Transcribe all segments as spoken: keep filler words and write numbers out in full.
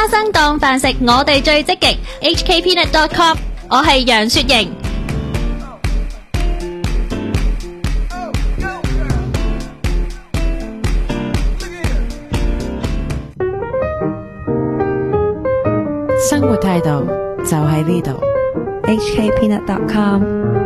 花生當飯食，我哋最積極 H K peanut dot com， 我係楊雪瑩。 生活態度就喺呢度 ，H K peanut dot com。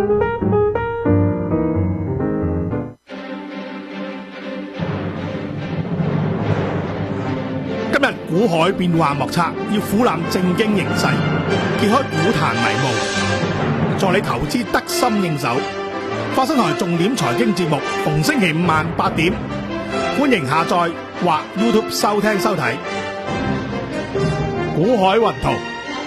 今日股海變幻莫測，要俯瞰正經形勢，揭開股壇迷霧，助你投資得心應手。花生台重點財經節目，逢星期五晚八點，歡迎下載或 YouTube 收聽收睇。股海雲圖，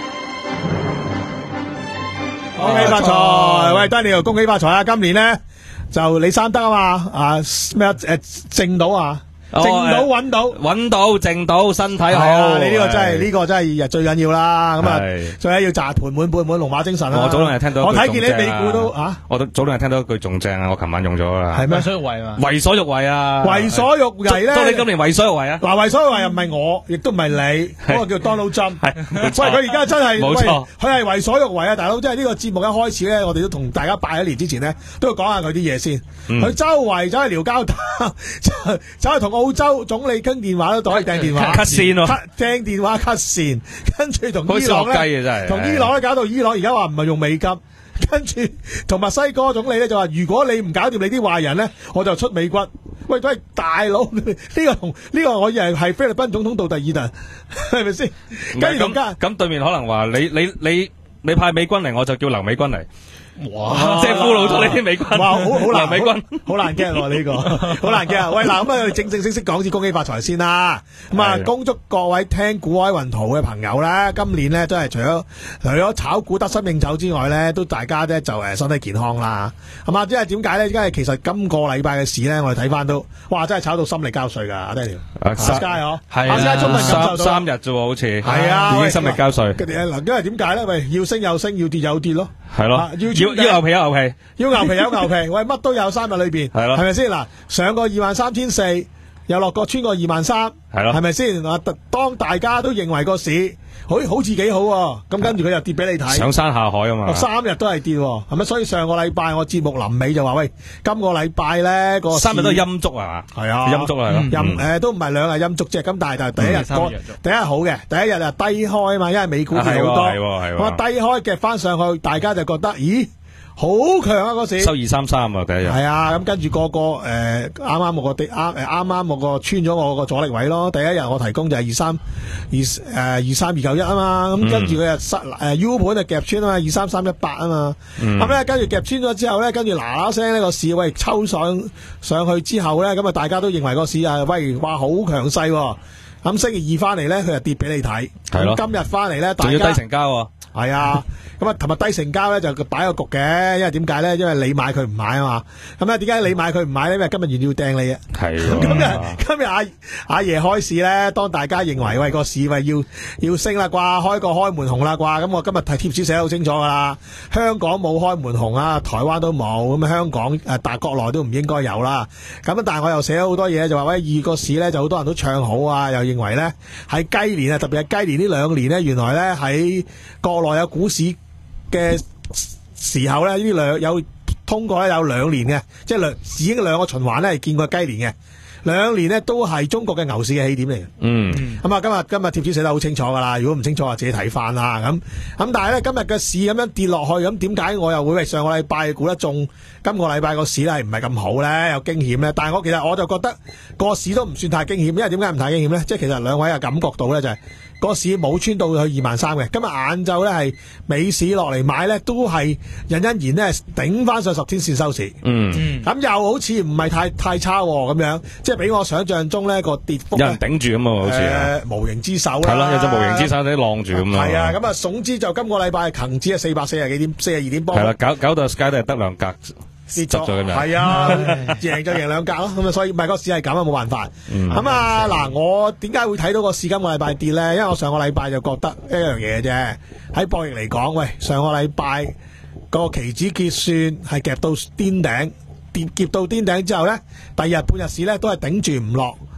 恭喜發財！喂 Daniel， 恭喜發財啊！今年咧就你生得啊嘛，啊咩啊誒正到啊！淨到揾到揾到淨到身體好， 啊、你呢個真係呢、呢個真係最緊要啦。咁啊，最緊要賺盤滿缽滿龍馬精神啦。 我早兩日聽到， 我睇見你美股都啊， 我都早兩日聽到一句仲正啊！我琴晚用咗啦， 係咩？ 為所欲為啊！ 為所欲為啊！ 為所欲為咧， 祝你今年為所欲為啊！ 嗱，為所欲為又唔係我，亦都唔係你，嗰個叫 Donald Trump。係，喂，佢而家真係冇錯， 佢係為所欲為啊！大佬，即係呢個節目一開始咧，我哋都同大家拜一年之前呢，都要講下佢啲嘢先。佢、嗯、周圍走去撩交打，走去同澳洲總理傾電話都袋掟電話 cut 線喎， 掟電話 cut 線，跟住同伊朗咧，同伊朗咧搞到伊朗而家話唔係用美金，跟住同墨西哥總理咧就話如果你唔搞掂你啲壞人咧，我就出美軍。喂，都係大佬，呢、這個同呢、這個我以為係菲律賓總統杜特爾特，係咪先？跟住咁咁對面可能話你你你你派美軍嚟，我就叫留美軍嚟。 哇！ 即係俘虜咗你啲美軍， 哇！好好難， 美軍好難驚喎呢個，好難驚啊！喂，嗱咁啊，我哋正正式式講次恭喜發財先啦。咁啊，恭祝各位聽股海雲圖嘅朋友咧，今年咧真係除咗除咗炒股得心應手之外咧，都大家咧就誒身體健康啦。係嘛？即係點解咧？因為其實今個禮拜嘅市咧，我哋睇翻都，哇！真係炒到心力交瘁㗎，阿 Daniel。阿 Sky 嗬，阿 Sky 中文感受到三三日啫喎，好似係啊， 已經心力交瘁。 嗱，因為點解咧？喂，要升有升，要跌有跌咯。 係咯，要要要牛皮有牛皮， 要牛皮有牛皮，喂，乜都有三日裏邊， 係咯， 係咪先？嗱，上個二萬三千四，又落過穿過二萬三， 係咯， 係咪先？嗱，當大家都認為個市好好似幾好，咁跟住佢又跌俾你睇， 上山下海啊嘛， 三日都係跌，係咪？所以上個禮拜我節目臨尾就話喂，今個禮拜咧個三日都係陰燭啊嘛， 係啊， 陰燭係咯， 陰誒都唔係兩日陰燭啫，咁但係就第一日第一日好嘅，第一日啊低開啊嘛，因為美股跌好多，咁啊低開夾翻上去，大家就覺得咦？好強啊！嗰時收二三三啊，第一日係啊，咁跟住個個誒啱啱我個跌啱誒啱啱我個穿咗我個阻力位咯。第一日我提供就係二三二誒二三二九一啊嘛，咁跟住佢又失誒 U 盤就夾穿啊嘛，二三三一八啊嘛。咁咧跟住夾穿咗之後咧，跟住嗱嗱聲呢個市喂抽上上去之後咧，咁啊大家都認為個市啊喂哇好強勢喎。咁星期二翻嚟咧，佢就跌俾你睇。 係咯。 今日翻嚟咧， 仲要低成交喎。 係啊。咁啊，同埋低成交咧就擺個局嘅，因為點解咧？因為你買佢唔買啊嘛。咁咧點解你買佢唔買咧？因為今日原要掟你啊。 係。 今日今日阿阿爺開市咧，當大家認為喂個市喂要要升啦啩，開個開門紅啦啩，咁我今日睇貼士寫得好清楚噶啦。香港冇開門紅啊，台灣都冇，咁香港誒大國內都唔應該有啦。咁但係我又寫咗好多嘢，就話喂二個市咧就好多人都唱好啊，又認為咧喺雞年啊，特別係雞年呢兩年咧，原來咧喺國內有股市嘅時候咧，呢啲兩有通過咧有兩年嘅，即係兩已經兩個循環咧係見過雞年嘅，兩年咧都係中國嘅牛市嘅起點嚟嘅。嗯，咁啊今日今日貼紙寫得好清楚噶啦，如果唔清楚啊自己睇翻啦。咁咁但係咧今日嘅市咁樣跌落去，咁點解我又會為上個禮拜估得中，今個禮拜個市咧係唔係咁好咧，有驚險咧？但係我其實我就覺得個市都唔算太驚險，因為點解唔太驚險咧？即係其實兩位嘅感覺到咧就係、是。個市冇穿到去二萬三嘅，今日晏晝咧係美市落嚟買咧，都係隱隱然咧頂翻上十天線收市。嗯，咁又好似唔係太太差咁樣，即係比我想象中咧個跌幅有人頂住咁啊，好似誒無形之手啦。 係咯，有隻無形之手喺晾住咁啊。 係啊，咁啊，總之就今個禮拜恒指係四百四十幾點，四十二點波。 係啦，搞搞到 Sky 都係得兩格。跌咗咁樣， 係啊，贏就贏兩格咯，咁啊，所以唔係個市係咁啊，冇辦法。咁、嗯、啊，嗱，我點解會睇到個市今個禮拜跌咧？因為我上個禮拜就覺得一樣嘢啫。喺博弈嚟講，喂，上個禮拜個期指結算係夾到癲頂，跌夾到癲頂之後咧，第二日半日市咧都係頂住唔落，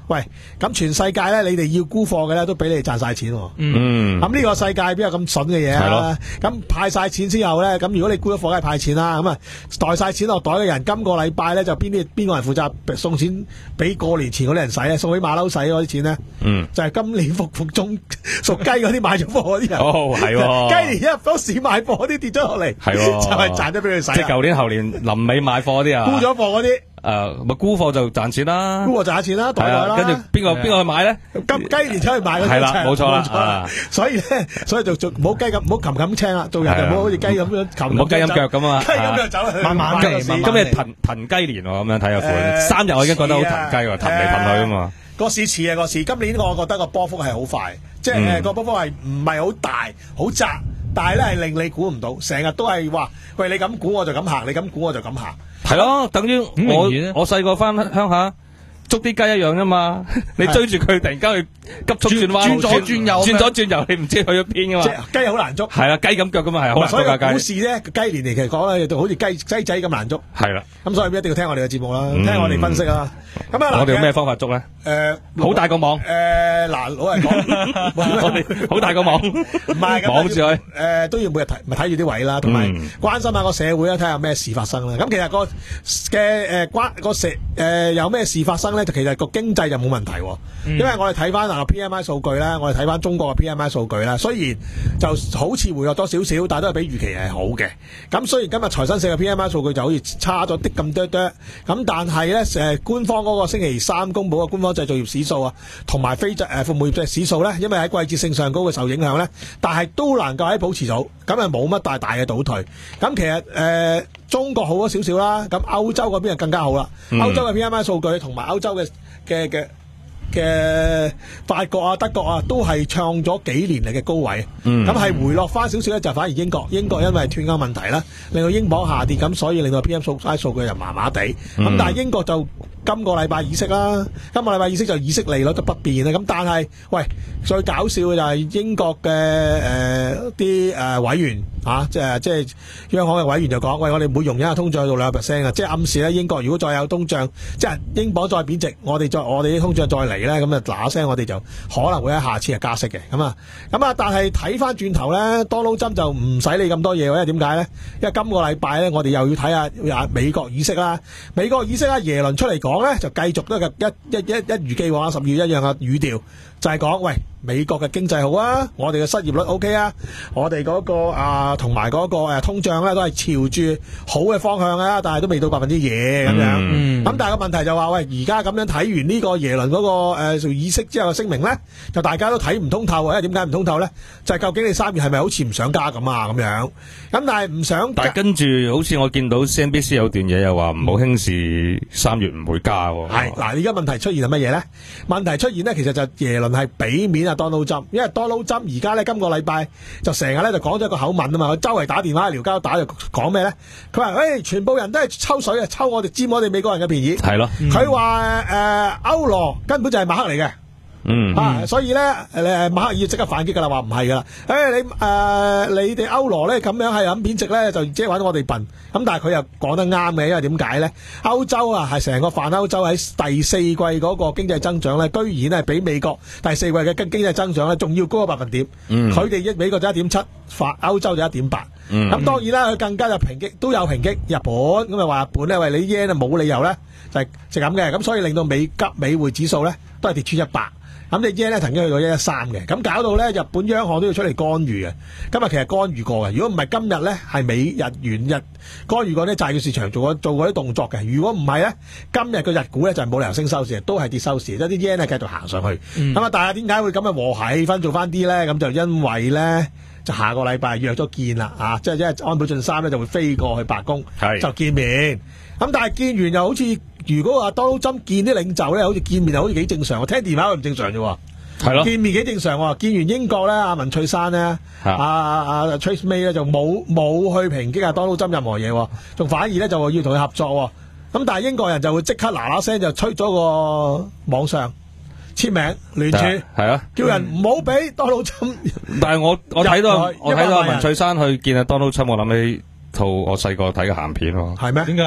喂，咁全世界咧，你哋要沽貨嘅咧，都俾你哋賺晒錢喎。 嗯， 咁呢個世界邊有咁筍嘅嘢啊？咁派晒錢之後咧，咁如果你沽咗貨，梗係派錢啦。咁啊，袋晒錢落袋嘅人，今個禮拜咧就邊啲邊個人負責送錢俾過年前嗰啲人使啊？送俾馬騮使嗰啲錢咧， 嗯， 就係今年復復中屬雞嗰啲買咗貨嗰啲人。 哦，係喎， 雞年一入到市買貨嗰啲跌咗落嚟， 係喎， 就係賺咗俾佢使。 即係舊年後年臨尾買貨嗰啲啊， 沽咗貨嗰啲。 誒，咪沽貨就賺錢啦， 沽貨賺錢啦，袋袋啦。 跟住邊個邊個去買咧？ 金雞年出去買嗰啲， 係啦，冇錯啦。 所以咧，所以就做唔好雞咁，唔好擒擒青啦。做人就唔好好似雞咁樣擒， 唔好雞咁腳咁啊！ 雞咁腳走， 慢慢嚟。 今日騰騰雞年喎，咁樣睇下款，三日我已經覺得好騰雞喎，騰嚟騰去啊嘛。 個市似啊個市，今年我覺得個波幅係好快，即係誒個波幅係唔係好大好窄，但係咧係令你估唔到，成日都係話喂你咁估我就咁行，你咁估我就咁行。 係咯，等於我我細個翻鄉下捉啲雞一樣啫嘛，你追住佢突然間去急速轉彎， 轉左轉右， 轉左轉右，你唔知去咗邊噶嘛？ 即係雞好難捉， 係啦，雞咁腳噶嘛，係好難捉㗎。 所以股市咧雞年嚟其實講咧，就好似雞雞仔咁難捉。 係啦， 咁所以一定要聽我哋嘅節目啦，聽我哋分析啦。咁啊， 我哋有咩方法捉咧？ 誒， 好大個網。 誒，嗱，老實講， 我哋好大個網， 唔係網住佢。 誒，都要每日睇，咪睇住啲位啦，同埋關心下個社會啦，睇下有咩事發生啦。咁其實個嘅誒關個社誒有咩事發生咧，就其實個經濟就冇問題，因為我哋睇翻嗱 P M I 數據咧，我哋睇翻中國嘅 P M I 數據咧，雖然就好似回落多少少，但係都係比預期係好嘅。咁雖然今日財新社嘅 P M I 數據就好似差咗啲咁多多，咁但係咧誒官方嗰個星期三公佈嘅官方製造業指數啊，同埋非製誒服務業嘅指數咧，因為喺季節性上高嘅受影響咧，但係都能夠喺保持到，咁啊冇乜大大嘅倒退。咁其實誒、呃、中國好咗少少啦，咁歐洲嗰邊就更加好啦。嗯、歐洲嘅 P M I 數據同埋歐洲嘅嘅嘅嘅法國啊、德國啊，都係創咗幾年嚟嘅高位。咁係、嗯、回落翻少少咧，就反而英國，英國因為脫歐問題啦，令到英鎊下跌，咁所以令到 P M I 數據又麻麻地。咁、嗯、但係英國就今個禮拜議息啦，今個禮拜議息就議息利率都不變啦。咁但係，喂，最搞笑嘅就係英國嘅誒啲誒委員啊，即係即係央行嘅委員就講，喂，我哋每容忍下通脹去到兩個 percent 啊，即係暗示咧英國如果再有通脹，即係英鎊再貶值，我哋再我哋啲通脹再嚟咧，咁啊嗱嗱聲我哋就可能會喺下次係加息嘅。咁啊，咁啊，但係睇翻轉頭咧，Donald Trump就唔使理咁多嘢，因為點解咧？因為今個禮拜咧，我哋又要睇下美國議息啦，美國議息啦，耶倫出嚟講。講咧就繼續都係一一一一如既往十月一樣嘅語調，就係講喂美國嘅經濟好啊，我哋嘅失業率 O K 啊，我哋嗰個啊同埋嗰個誒通脹咧都係朝住好嘅方向啊，但係都未到百分之嘢咁樣。咁、嗯、但係個問題就話喂，而家咁樣睇完呢個耶倫嗰個誒做議息之後嘅聲明咧，就大家都睇唔通透啊！因為點解唔通透咧？就係、是、究竟你三月係咪好似唔想加咁啊？咁樣咁但係唔想， 但係跟住好似我見到 C N B C 有段嘢又話唔好輕視三月唔會加喎。 係嗱，而家問題出現係乜嘢咧？問題出現咧，其實就耶倫係俾面啊 Donald Trump，因為 Donald Trump 而家咧今個禮拜就成日咧就講咗一個口吻啊嘛，佢周圍打電話、撩交打就講咩咧？佢話誒，全部人都係抽水啊，抽我哋佔我哋美國人嘅便宜。係咯，佢話誒歐羅根本就係馬克嚟嘅。嗯啊，所以咧，誒，馬克爾即刻反擊噶啦，話唔係噶啦，誒，你誒，你哋歐羅咧咁樣係咁貶值咧，就即係玩我哋笨。咁但係佢又講得啱嘅，因為點解咧？歐洲啊，係成個泛歐洲喺第四季嗰個經濟增長咧，居然係比美國第四季嘅經經濟增長咧，仲要高個百分點。嗯，佢哋一美國就一點七，泛歐洲就一點八。嗯，咁當然啦，佢更加有抨擊，都有抨擊日本，咁啊話日本咧，喂，你 yen 啊冇理由咧，就係就咁嘅，咁所以令到美急美匯指數咧都係跌穿一百。咁你 yen 咧曾經去到一一三嘅，咁搞到咧日本央行都要出嚟干預嘅。今日其實干預過嘅，如果唔係今日咧係美日元日干預過啲債券市場做過做過啲動作嘅。如果唔係咧，今日個日股咧就係冇理由升收市，都係跌收市，即係啲 yen 係繼續行上去。咁啊、嗯，但係點解會咁嘅和諧氣氛做翻啲咧？咁就因為咧就下個禮拜約咗見啦，啊，即係即係安倍晉三咧就會飛過去白宮，是就見面。咁但係見完又好似。如果話 Donald Trump見啲領袖咧，好似見面又好似幾正常，我聽電話又唔正常啫喎。係咯，見面幾正常喎。見完英國咧，阿文翠珊咧，阿阿阿 Theresa May 咧就冇冇去抨擊阿 Donald Trump 任何嘢，仲反而咧就話要同佢合作。咁但係英國人就會即刻嗱嗱聲就吹咗個網上簽名聯署，係啊，叫人唔好俾 Donald Trump。 但係我我睇到我睇到阿文翠珊去見阿 Donald Trump，我諗起套我細個睇嘅鹹片喎。 係咩？ 點解？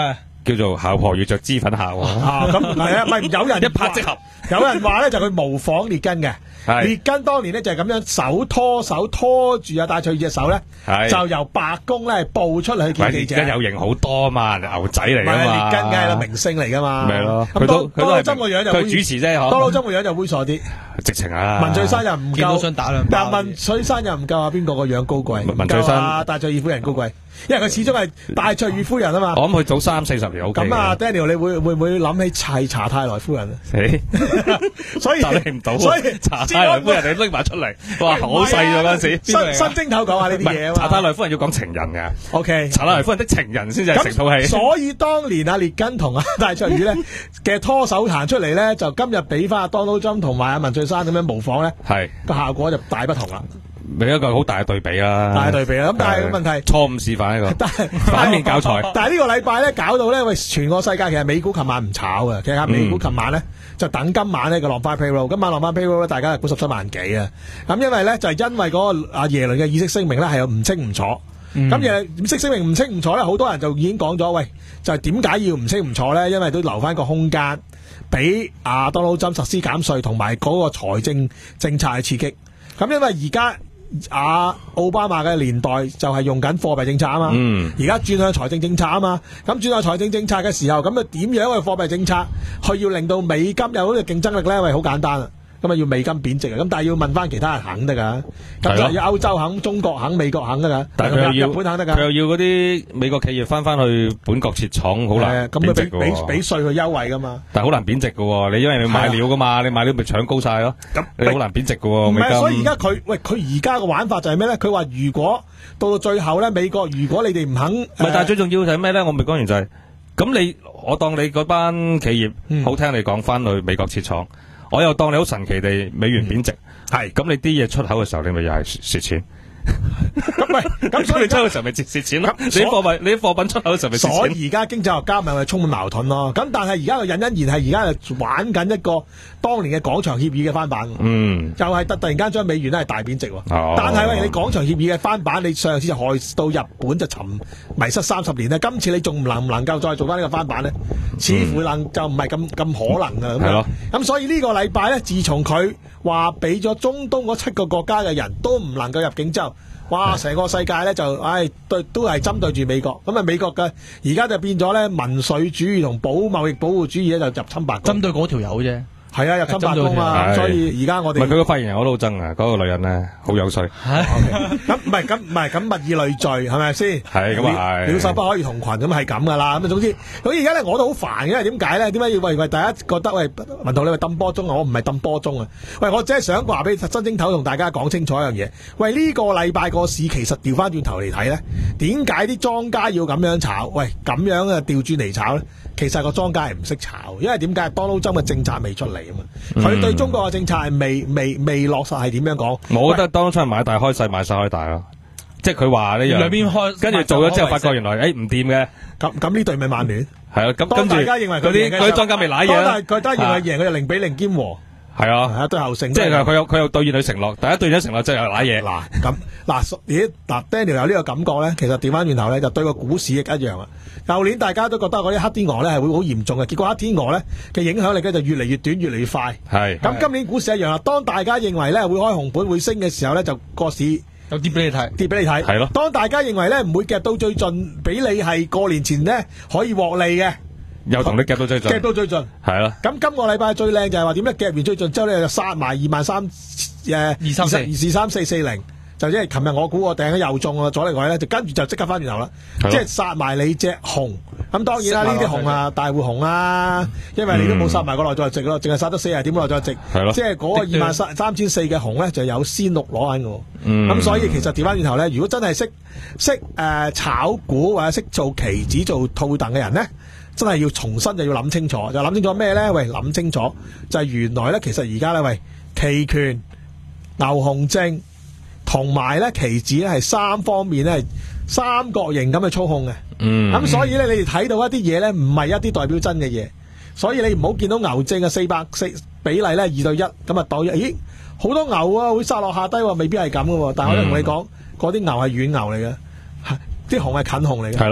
叫做姣婆要着脂粉下喎。 啊，咁係啊，唔係有人一拍即合， 有人話咧就佢模仿列根嘅。列根當年咧就係咁樣手拖手拖住啊戴卓爾隻手咧，就由白宮咧步出嚟去見記者。列根有型好多嘛，牛仔嚟噶嘛。 列根梗係啦，明星嚟噶嘛。 咪咯， 咁多多針個樣就佢主持啫，嗬。 多針個樣就猥瑣啲。直情啊！文翠珊又唔夠，想打兩但文翠珊又唔夠啊！邊個個樣高貴？文翠珊戴卓爾夫人高貴，因為佢始終係戴卓爾夫人啊嘛。我諗佢早三四十年 OK。咁啊 ，Daniel，你會會唔會諗起係查泰萊夫人啊？所以答你唔到，所以查泰萊夫人你拎埋出嚟，哇，好細咗嗰陣時。新新正頭講下呢啲嘢啊嘛。查泰萊夫人要講情人嘅 ，OK。查泰萊夫人的情人先至係成套戲。所以當年阿列根同阿戴卓爾咧嘅拖手行出嚟咧，就今日俾翻阿 Donald Trump 同埋阿文翠珊咁樣模仿咧，係個效果就大不同啦。另一個好大嘅對比啦，大對比啦。咁但係問題錯誤示範一個，但係反面教材。但係呢個禮拜咧搞到咧，喂，全個世界其實美股琴晚唔炒嘅，其實美股琴晚咧就等今晚呢個浪翻 payroll， 今晚浪翻 payroll 咧，大家係估十七萬幾啊。咁因為咧就係因為嗰個阿耶倫嘅議息聲明咧係有唔清唔楚。咁耶倫議息聲明唔清唔楚咧，好多人就已經講咗，喂，就係點解要唔清唔楚咧？因為都留翻個空間俾阿 Donald Trump實施減稅同埋嗰個財政政策嘅刺激。咁因為而家阿奧巴馬嘅年代就係用緊貨幣政策啊嘛，而家轉向財政政策啊嘛，咁轉向財政政策嘅時候，咁啊點樣嘅貨幣政策去要令到美金有嗰個競爭力咧？喂，好簡單啊！咁啊要美金貶值啊，咁但係要問翻其他人肯得噶，咁就要歐洲肯、中國肯、美國肯得噶，但係佢又要日本肯得噶，佢又要嗰啲美國企業翻翻去本國設廠，好難貶值噶喎。咁佢俾俾俾稅佢優惠噶嘛，但係好難貶值噶喎。你因為你買料噶嘛，你買料咪搶高晒咯，咁你好難貶值噶喎。唔係，所以而家佢喂佢而家嘅玩法就係咩咧？佢話如果到到最後咧，美國如果你哋唔肯，唔係，但係最重要就係咩咧？我未講完就係，咁你我當你嗰班企業好聽你講翻去美國設廠。我又當你好神奇地美元貶值，係咁、嗯、你啲嘢出口嘅時候，你咪又係蝕錢。咁咪咁所以你出嘅時候咪蝕蝕錢咯。你貨品你啲貨品出口嘅時候咪蝕錢。所以而家經濟學家咪係充滿矛盾咯。咁但係而家個隱隱然係而家係玩緊一個當年嘅廣場協議嘅翻版。嗯，就係突突然間將美元咧係大貶值。哦，但係喂，你廣場協議嘅翻版，你上次就害到日本就沉迷失三十年咧。今次你仲能唔能夠再做翻呢個翻版咧？似乎能、嗯、就唔係咁咁可能啊。係咯。咁所以呢個禮拜咧，自從佢話俾咗中東嗰七個國家嘅人都唔能夠入境之後，哇！成個世界咧就，唉，對，都係針對住美國。咁啊，美國嘅而家就變咗咧民粹主義同保貿易保護主義咧就入侵白宮。針對嗰條友啫。係啊，入侵白宮啊，所以而家我哋唔係佢個發言人我都好憎啊，嗰、那個女人咧好有趣。咁唔係咁唔係咁物以類聚係咪先？係咁啊係。鳥獸不可以同群咁係咁噶啦。咁啊總之，咁而家咧我都好煩嘅，因為點解咧？點解要喂喂大家覺得喂文圖你話抌波鐘啊？我唔係抌波鐘啊！喂，我只係想話俾新正頭同大家講清楚一樣嘢。喂，呢、這個禮拜個市其實調翻轉頭嚟睇咧，點解啲莊家要咁樣炒？喂，咁樣啊調轉嚟炒咧？其實個莊家係唔識炒，因為點解？Donald Trump嘅政策未出嚟啊嘛，佢、嗯、對中國嘅政策係未未未落實，係點樣講？我覺得 Donald Trump買大開細，買細開大咯，即係佢話呢樣兩邊開，跟住做咗之後發覺原來誒唔掂嘅，咁咁呢隊咪曼聯係啊，咁跟住大家認為佢啲佢啲莊家未瀨嘢啦，佢當然認為贏佢就零比零兼和。係啊，係啊，對後勝，即係佢有佢有兌現佢承諾，第一兌現承諾即係有瀨嘢。嗱咁嗱，咦嗱 Daniel 有呢個感覺咧，其實調翻轉頭咧就對個股市亦一樣啊。舊年大家都覺得嗰啲黑天鵝咧係會好嚴重嘅，結果黑天鵝咧嘅影響力咧就越嚟越短，越嚟越快。係咁今年股市一樣啦。當大家認為咧會開紅盤會升嘅時候咧，就個市有跌俾你睇，跌俾你睇。係咯。當大家認為咧唔會夾到最盡，俾你係過年前咧可以獲利嘅。又同你夾到最盡，夾到最盡，係啦。咁今個禮拜最靚就係話點咧？夾完最盡之後咧就殺埋二萬三誒二三四二四三四四零，就即係琴日我估我訂咗又中啊，左嚟位咧就跟住就即刻翻轉頭啦，即係殺埋你隻紅。咁當然啦，呢啲紅啊大戶紅啊，因為你都冇殺埋個內在值咯，淨係殺咗四十點內在值，係咯。即係嗰個二萬三三千四嘅紅咧就有先六攞緊嘅。咁、嗯、所以其實調翻轉頭咧，如果真係識識誒炒股或者識做期指做套戥嘅人咧，真係要重新就要諗清楚，就諗清楚咩咧？喂，諗清楚就係原來咧，其實而家咧，喂，期權、牛熊證同埋咧期指咧係三方面咧係三角形咁去操控嘅。嗯，咁所以咧，你哋睇到一啲嘢咧，唔係一啲代表真嘅嘢。所以你唔好見到牛證嘅四百四比例咧二對一咁啊，當咦好多牛啊會殺落下低，未必係咁噶。但係我都同你講，嗰啲牛係軟牛嚟嘅，啲熊係近熊嚟嘅。係咯。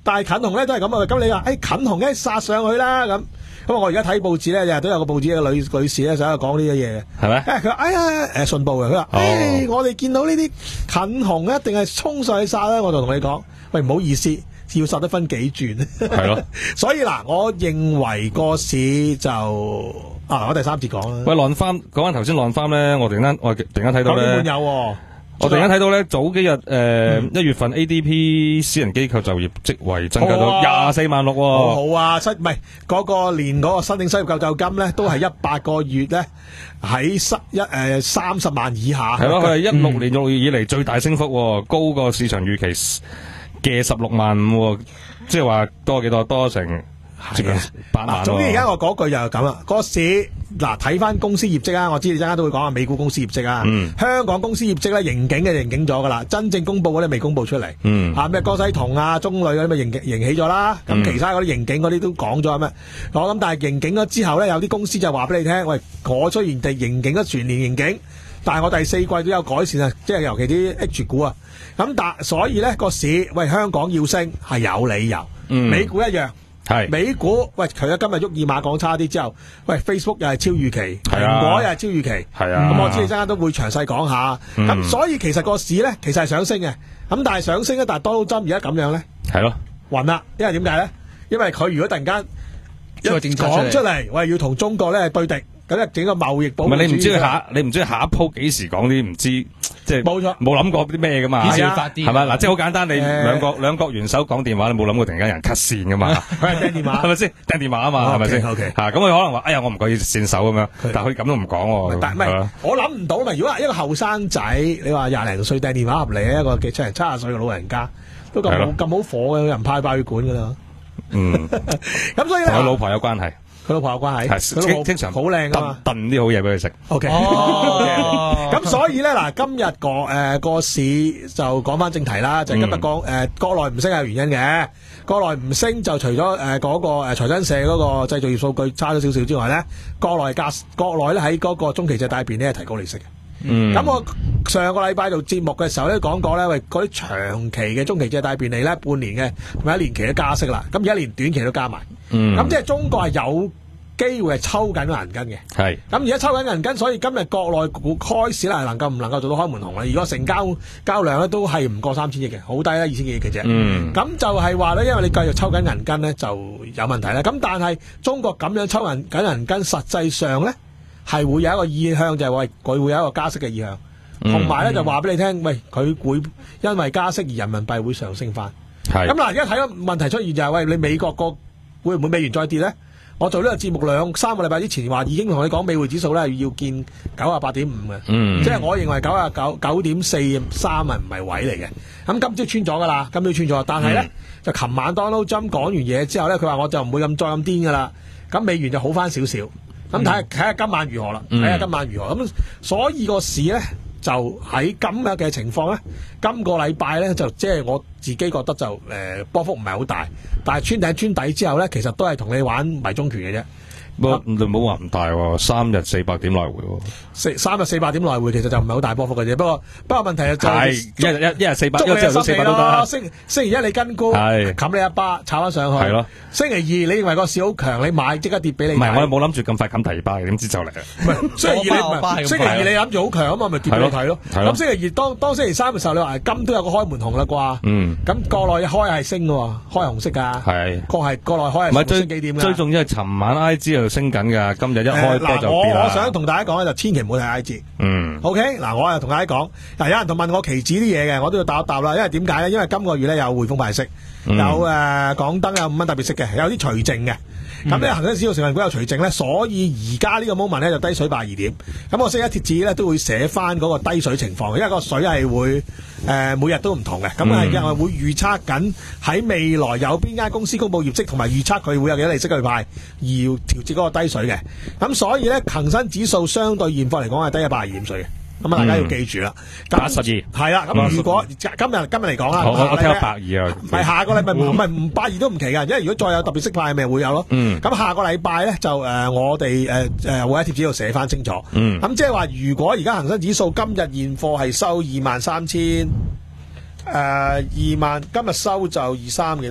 但係近紅咧都係咁啊。咁你話誒、哎、近紅咧殺上去啦咁。咁我而家睇報紙咧，日日都有個報紙嘅女女士咧，就喺度講呢啲嘢嘅， 係咪？ 誒，佢話：哎呀，誒信報嘅，佢話：誒，我哋見到呢啲近紅一定係衝上去殺啦。我就同你講，喂，唔好意思，要殺得分幾轉。 係咯。 所以嗱，我認為個市就啊，我第三節講啦。 喂，浪翻講翻頭先浪翻咧，我突然間我突然間睇到咧， 有喎。 我突然間睇到咧，早幾日誒一月份 A D P 私人機構就業職位增加到廿四萬六， 好好啊！失唔係嗰個連嗰個申請失業救濟金咧，都係一百個月咧喺十一誒三十萬以下。 係咯，佢係一六年六月以嚟最大升幅，高過市場預期嘅十六萬五，即係話多幾多？多成接近八萬。 總之而家我嗰句又係咁啦，個市。嗱，睇翻公司業績啊！我知你陣間都會講下美股公司業績啊。嗯、香港公司業績咧，盈警嘅盈警咗噶啦，真正公佈嗰啲未公佈出嚟。嗯，啊咩江西銅啊、中旅嗰啲咪盈盈起咗啦。咁、嗯、其他嗰啲盈警嗰啲都講咗咩？我諗但係盈警咗之後咧，有啲公司就話俾你聽，喂，我雖然地盈警咗全年盈警，但係我第四季都有改善啊，即係尤其啲 H 股啊。咁但所以咧個市，喂，香港要升係有理由，嗯、美股一樣。係美股，喂，除咗今日沃爾瑪講差啲之後，喂 ，Facebook 又係超預期，蘋、啊、果又係超預期，係啊。咁我知你陣間都會詳細講下。咁、嗯、所以其實個市咧，其實係上升嘅。咁但係上升咧，但係多針而家咁樣咧，係咯，暈啦。因為點解咧？因為佢如果突然間一講出嚟，喂，要同中國咧對敵，咁咧整個貿易保護主義。唔係你唔知佢下，你唔知下一鋪幾時講啲唔知。即係冇錯，冇諗過啲咩噶嘛，係啊，係咪嗱？即係好簡單，你兩國兩國元首講電話，你冇諗過突然間有人 cut 線噶嘛？佢係掟電話，係咪先掟電話啊嘛？係咪先？OK，吓咁佢可能話，哎呀，我唔覺意線手咁樣，但係佢咁都唔講。但係唔係，我諗唔到嘛。如果一個後生仔，你話廿零歲掟電話入嚟，一個幾七零七十歲嘅老人家，都咁好咁好火嘅，有人派爆血管噶啦。嗯，咁所以咧，同佢老婆有關係。佢老婆有關係，係經常好靚啊嘛，燉啲好嘢俾佢食。O K，咁所以咧嗱，今日個誒個市就講翻正題啦，就係、今日講誒國內唔升係原因嘅，國內唔升就除咗誒嗰個誒財新社嗰個製造業數據差咗少少之外咧，國內價國內咧喺嗰個中期借貸邊咧係提高利息嘅。嗯，咁我上個禮拜做節目嘅時候咧講過咧，喂嗰啲長期嘅中期借貸便利咧，半年嘅同埋一年期都加息啦，咁而家連短期都加埋。嗯，咁即係中國係有機會係抽緊銀根嘅。係，咁而家抽緊銀根，所以今日國內股開市啦，能夠唔能夠做到開門紅咧？如果成交交量咧都係唔過三千億嘅，好低啦，二千幾億嘅啫。嗯，咁就係話咧，因為你繼續抽緊銀根咧，就有問題啦。咁但係中國咁樣抽銀緊銀根，實際上咧係會有一個意向，就係話佢會有一個加息嘅意向，同埋咧就話俾你聽，喂，佢會因為加息而人民幣會上升翻。係，咁嗱，而家睇到問題出現就係、是，喂，你美國個會唔會美元再跌咧？我做呢個節目兩三個禮拜之前話已經同你講美匯指數咧要見九啊八點五嘅，嗯、即係我認為九啊九九點四三啊唔係位嚟嘅。咁今朝穿咗噶啦，今朝穿咗，但係咧、嗯、就琴晚 Donald Trump 講完嘢之後咧，佢話我就唔會咁再咁癲噶啦，咁美元就好翻少少。咁睇下睇下今晚如何啦，睇下今晚如何。咁所以個市咧就喺今日嘅情況咧，今個禮拜咧就即係我自己覺得就誒、呃、波幅唔係好大，但係穿頂穿底之後咧，其實都係同你玩迷蹤拳嘅啫。 唔你唔好話唔大喎，三日四百點來回喎。 四三日四百點來回其實就唔係好大波幅嘅啫。不過不過問題就係一日一一日四百， 捉你四百都得。 星星期一你跟高，冚你一巴，炒翻上去。係咯。星期二你認為個市好強，你買即刻跌俾你。唔係，我冇諗住咁快冚第二巴嘅，點知就嚟啊？唔係星期二你唔係星期二你諗住好強啊嘛，咪跌俾你睇咯。咁星期二當當星期三嘅時候，你話金都有個開門紅啦啩？嗯。咁國內開係升嘅喎，開紅色㗎。係。國係國內開係升幾點㗎？最重要係尋晚 I G 又升緊㗎。今日一開波就跌啦。 我我想同大家講咧，就千祈唔好睇 I G。嗯。OK，嗱，我又同大家講，嗱，有人同問我期指啲嘢嘅，我都要答一答啦。因為點解咧？因為今個月咧有匯豐派息，嗯、有誒、呃、港燈有五蚊特別息嘅，有啲除淨嘅。咁咧恒生指數成分股有除淨咧，所以而家呢個 moment 咧就低水八二點。咁我星期一貼紙咧都會寫翻嗰個低水情況，因為個水係會誒、呃、每日都唔同嘅。咁係因為會預測緊喺未來有邊間公司公布業績，同埋預測佢會有幾多利息去派，而要調節嗰個低水嘅。咁所以咧恒生指數相對現貨嚟講係低一百二點水嘅。咁啊，大家要記住啦， 八十二係啦。咁如果今日今日嚟講啦， 我我聽百二啊， 唔係下個禮拜唔係唔百二都唔奇㗎，因為如果再有特別息派，咪會有咯。嗯，咁下個禮拜咧就誒、呃、我哋誒誒會喺貼紙度寫翻清楚。嗯，咁即係話，如果而家恒生指數今日現貨係收二萬三千誒二萬，今日收就二三幾多？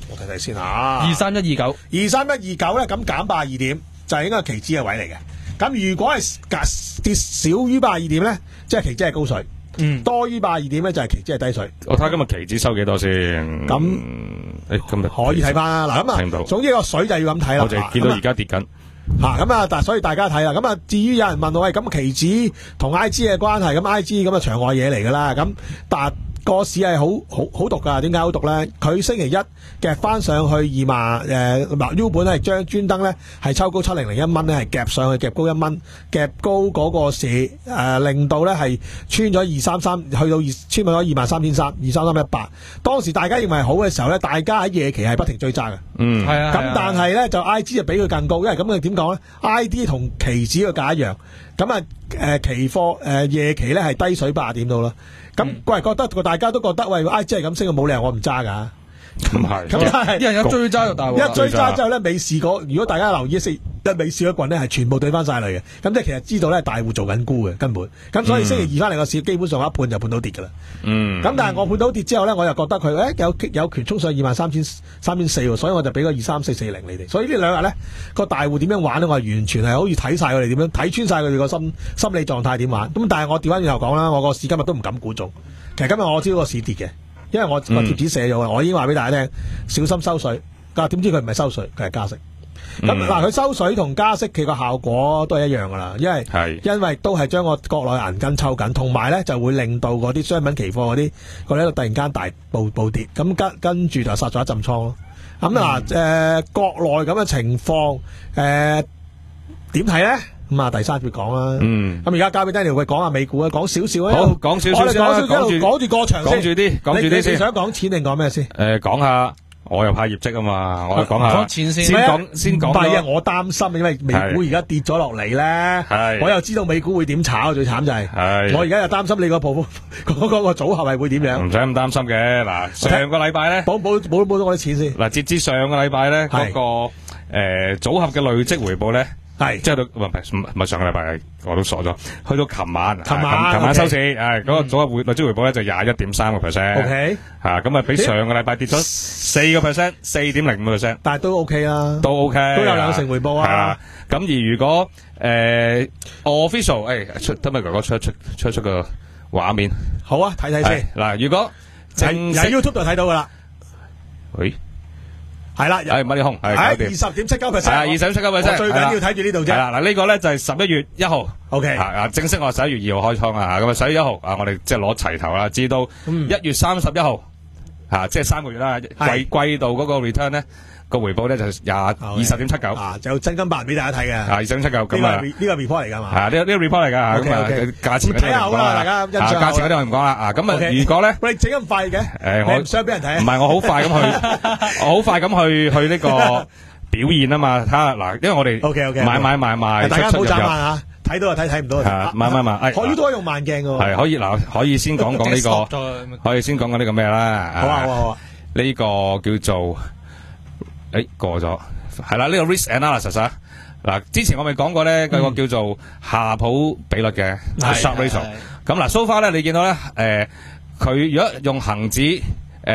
我睇睇先啊， 二三一二九， 二三一二九咧，咁減八十二點就係應該係期指嘅位嚟嘅。咁如果係跌少於八十二點咧，即係期指係高水。嗯，多於八十二點咧就係期指係低水。 我睇下今日期指收幾多先。咁誒， 今日可以睇翻啦。嗱咁啊， 睇唔到。 總之個水就要咁睇啦。 我就見到而家跌緊。 吓咁啊，但所以大家睇啦。咁啊，至於有人問我喂，咁期指同 I G 嘅關係，咁 I G 咁啊場外嘢嚟噶啦。咁但個市係好好好毒噶，點解好毒咧？佢星期一夾翻上去二萬誒，嗱 U 盤係將專登咧係抽高七零零一蚊咧，係夾上去夾高一蚊，夾高嗰個市誒、呃，令到咧係穿咗二三三，去到二穿咗二萬三千三，二三三一八。當時大家認為好嘅時候咧，大家喺夜期係不停追揸嘅。 嗯， 係啊。 咁但係咧就 I G 就比佢更高，因為咁佢點講咧 ？I D 同期指嘅價一樣，咁啊誒期貨誒、呃、夜期咧係低水八點到啦。咁喂，覺得個大家都覺得喂 I G 係咁升，冇理由我唔揸噶。 咁係， 咁但係一人一追揸就大鑊。 一追揸之後咧，未試過。如果大家留意四一未試嗰棍咧，係全部對翻晒嚟嘅。咁即係其實知道咧，大戶做緊沽嘅根本。咁所以星期二翻嚟個市，基本上一判就判到跌噶啦。 嗯。 咁但係我判到跌之後咧，我又覺得佢誒、欸、有有權衝上二萬三千三千四，所以我就俾個二三四四零你哋。所以呢兩日咧個大戶點樣玩咧，我係完全係好似睇晒佢哋點樣睇穿晒佢哋個心心理狀態點玩。咁但係我調翻轉頭講啦，我個市今日都唔敢估中。其實今日我知道個市跌嘅。因為我個貼紙寫咗嘅，我已經話俾大家聽，小心收水。但係點知佢唔係收水，佢係加息。咁嗱、嗯，佢收水同加息，佢個效果都係一樣噶啦。因為因為都係將個國內銀根抽緊，同埋咧就會令到嗰啲商品期貨嗰啲嗰啲突然間大暴暴跌，咁跟跟住就殺咗一陣倉咯。咁嗱誒，國內咁嘅情況誒點睇咧？咁啊，第三節講啦。嗯。咁而家交俾 Daniel 佢講下美股啊，講少少啊。 好，講少少先啦。講住講住過場先。 講住啲，講住啲先。 你想講錢定講咩先？ 誒，講下我又派業績啊嘛，我講下。 講錢先。 先講先講。 唔係啊，我擔心，因為美股而家跌咗落嚟咧。係。我又知道美股會點炒，最慘就係。係。我而家又擔心你個鋪嗰嗰個組合係會點樣？唔使咁擔心嘅。嗱，上個禮拜咧， 補補補補咗我啲錢先。 嗱，截至上個禮拜咧，嗰個誒組合嘅累積回報咧。係，即係到唔係唔係上個禮拜，我都傻咗。去到琴晚，琴晚琴晚收市，誒，嗰個組合回累積回報咧就廿一點三個 percent。O K，吓咁啊，比上個禮拜跌咗四個 percent，四點零五個 percent。但係都 O K 啦，都 O K，都有兩成回報啊。係啊，咁而如果誒 official，誒出得咪哥哥出出出出個畫面，好啊，睇睇先。嗱，如果喺喺 YouTube 度睇到噶啦，喂。係啦，係乜嘢空？係二十點七九 percent，係啊，二十點七九 percent。最緊要睇住呢度啫。係啦，嗱呢個咧就係十一月一號。O K，啊正式我十一月二號開倉啊，咁啊十一月一號啊，我哋即係攞齊頭啦，至到一月三十一號，啊即係三個月啦，季季度嗰個 return 咧個回報咧就廿二十點七九。啊，就真金白銀俾大家睇嘅。啊，二十點七九咁啊，呢個 report 嚟噶嘛？係啊，呢呢個 report 嚟噶。咁啊，價錢睇下好啦，大家欣賞。價錢嗰啲我唔講啦。啊，咁啊，如果咧，喂，整咁快嘅？誒，我唔想俾人睇。唔係，我好快咁去，我好快咁去去呢個表現啊嘛。睇下嗱，因為我哋 OK OK 買買買買，大家唔好眨眼啊！睇到就睇，睇唔到就睇。買買買，可以都可以用慢鏡噶。係可以嗱，可以先講講呢個，可以先講講呢個咩啦？好啊好啊好啊！呢個叫做。誒，過咗係啦，呢個 risk analysis 啊，嗱，之前我咪講過咧，嗰個叫做夏普比率嘅 Sharpe ratio。咁嗱 ，so far 咧，你見到咧，誒，佢如果用恒指誒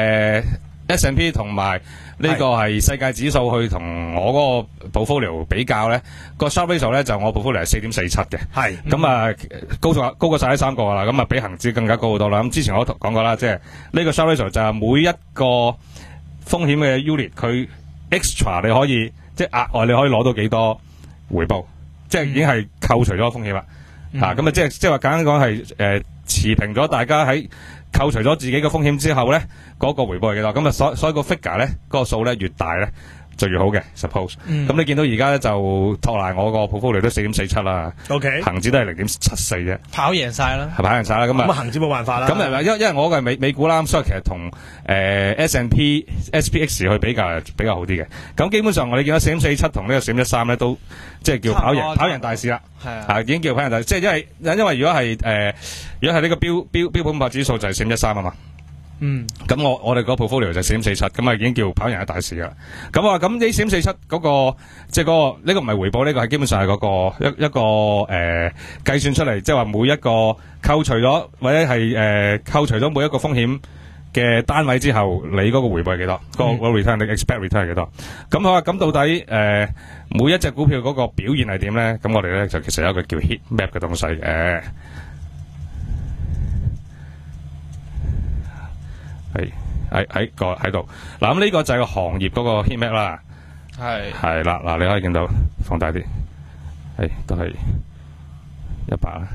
S and P 同埋呢個係世界指數去同我嗰個 portfolio 比較咧，個 Sharpe ratio 咧就我 portfolio 係四點四七嘅。係咁啊，高咗高過晒呢三個啦，咁啊比恒指更加高好多啦。咁之前我講過啦，即係呢個 Sharpe ratio 就係每一個風險嘅 unit 佢。extra 你可以即係額外你可以攞到幾多回報，即係已經係扣除咗風險啦。吓咁啊，即係即係話簡單講係誒持平咗，大家喺扣除咗自己嘅風險之後咧，嗰個回報係幾多？咁啊，所所以個 figure 咧，嗰個數咧越大咧就越好嘅。suppose 咁你見到而家咧就托賴我個 portfolio 都四點四七啦。OK，恒指都係零點七四啫，跑贏晒啦，係跑贏晒啦。咁啊，咁恒指冇辦法啦。咁啊，因因為我個係美美股啦，所以其實同誒 S and P S P X 去比較比較好啲嘅。咁基本上我哋見到四點四七同呢個四點一三咧都即係叫跑贏跑贏大市啦。係啊，已經叫跑贏大市。即係因為因為如果係誒如果係呢個標標標普五百指數就係四點一三啊嘛。嗯，咁我我哋個 portfolio 就四點四七，咁啊已經叫跑贏一大市啦。咁啊，咁呢四點四七嗰個即係嗰個呢個唔係回報，呢個係基本上係嗰個一一個誒計算出嚟，即係話每一個扣除咗或者係誒扣除咗每一個風險嘅單位之後，你嗰個回報係幾多？嗯、個個 return 你 expect return 係幾多？咁好啊，咁到底誒、呃、每一隻股票嗰個表現係點咧？咁我哋咧就其實有一個叫 heat map 嘅東西嘅，係喺喺個喺度。嗱，咁呢個就係個行業嗰個 heat map 啦。係係啦，嗱，你可以見到放大啲，係都係一百啦，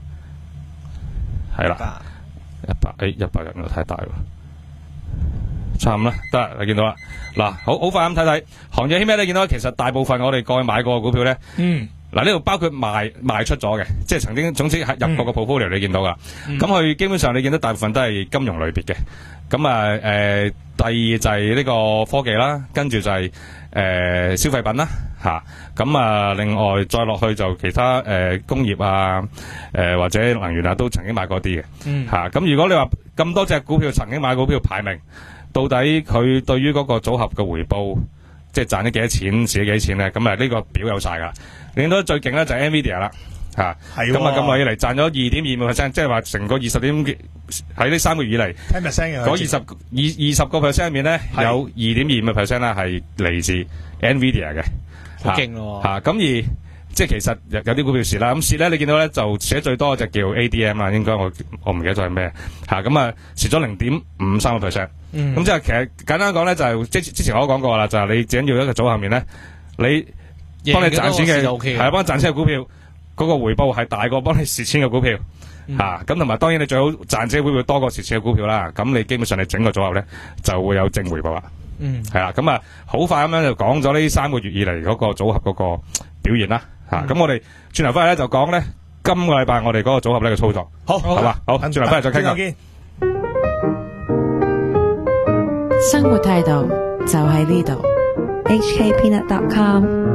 係啦。一百誒，一百人又太大喎，差唔多啦，得啦，你見到啦。嗱，好好快咁睇睇行業 heat map，你見到其實大部分我哋過去買過嘅股票咧，嗯，嗱呢度包括賣賣出咗嘅，即係曾經總之係入過個 portfolio，嗯、你見到噶。咁佢、嗯、基本上你見到大部分都係金融類別嘅。咁啊誒，第二就係呢個科技啦，跟住就係、是、誒、呃、消費品啦。吓，咁啊，另外再落去就其他誒、呃、工業啊，誒、呃、或者能源啊，都曾經買過啲嘅。嗯，吓、啊，咁如果你話咁多隻股票曾經買股票排名，到底佢對於嗰個組合嘅回報，即係賺咗幾多錢，蝕咗幾多錢咧？咁啊呢個表有晒噶，你見到最勁咧就係 Nvidia 啦，吓、啊，咁啊咁耐以嚟賺咗二點二五 percent， 即係話成個二十點喺呢三個月以嚟，嗰二十二二十個 percent 入面咧，有二點二五 percent 啦係嚟自 Nvidia 嘅。好勁咯！吓咁、啊、而即係其實有啲股票蝕啦，咁蝕咧你見到咧就寫最多隻叫 A D M 啦，應該我我唔記得咗係咩吓，咁啊蝕咗零點五三個 percent，咁即係其實簡單講咧就係即之前我都講過啦，就係、是、你只要一個組合入面咧，你幫你賺錢嘅係啊，幫你賺錢嘅股票嗰、那個回報係大過幫你蝕錢嘅股票吓，咁同埋當然你最好賺錢嘅股票多過蝕錢嘅股票啦，咁你基本上你整個組合咧就會有正回報啦。嗯，係啦，咁啊，好快咁樣就講咗呢三個月以嚟嗰個組合嗰個表現啦，吓、嗯，咁、啊、我哋轉頭翻嚟咧就講咧今個禮拜我哋嗰個組合呢個操作，好，好嘛，好，轉頭翻嚟再傾過。 生活態度就喺呢度 ，H K Peanut dot com。